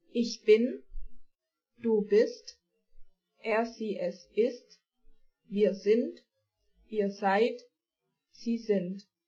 Ich bin, du bist, er, sie, es ist, wir sind, ihr seid, sie sind.